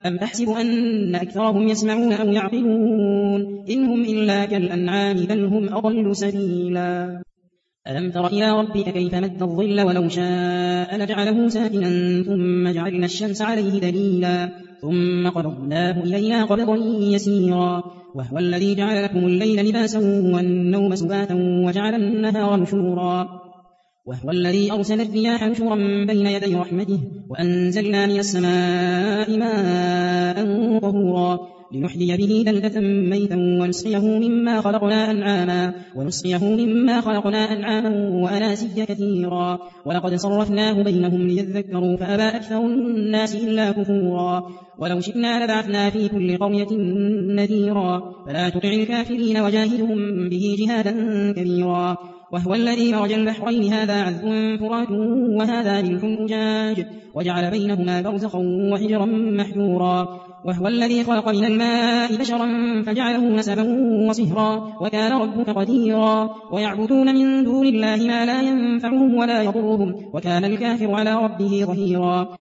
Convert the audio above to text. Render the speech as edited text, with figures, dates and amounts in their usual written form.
أم تحسب أن أكثرهم يسمعون أو يعقلون إن هم إلا كالأنعام بل هم أضل سبيلا ألم تر إلى ربك كيف مد الظل ولو شاء لجعله ساكنا ثم جعلنا الشمس عليه دليلا ثم قبضناه إلينا قبضا يسيرا وهو الذي جعل لكم الليل لباسا والنوم سباتا وجعل النهار نشورا وهو الذي أرسل الرياح نشورا بين يدي رحمته وأنزلنا من السماء ماء طهورا لنحيي به بلدة ميتا ونسقيه مما خلقنا أنعاما وأناسيا كثيرا ولقد صرفناه بينهم ليذكروا فأبى أكثر الناس إلا كفورا ولو شئنا لبعثنا في كل قرية نذيرا فلا تطع الكافرين وجاهدهم به جهادا كبيرا وهو الذي مرج البحرين هذا عذب فرات وهذا ملح أجاج وجعل بينهما برزخا وحجرا محجورا وهو الذي خلق من الماء بشرا فجعله نسبا وصهرا وكان ربك قديرا ويعبدون من دون الله ما لا ينفعهم ولا يضرهم وكان الكافر على ربه ظهيرا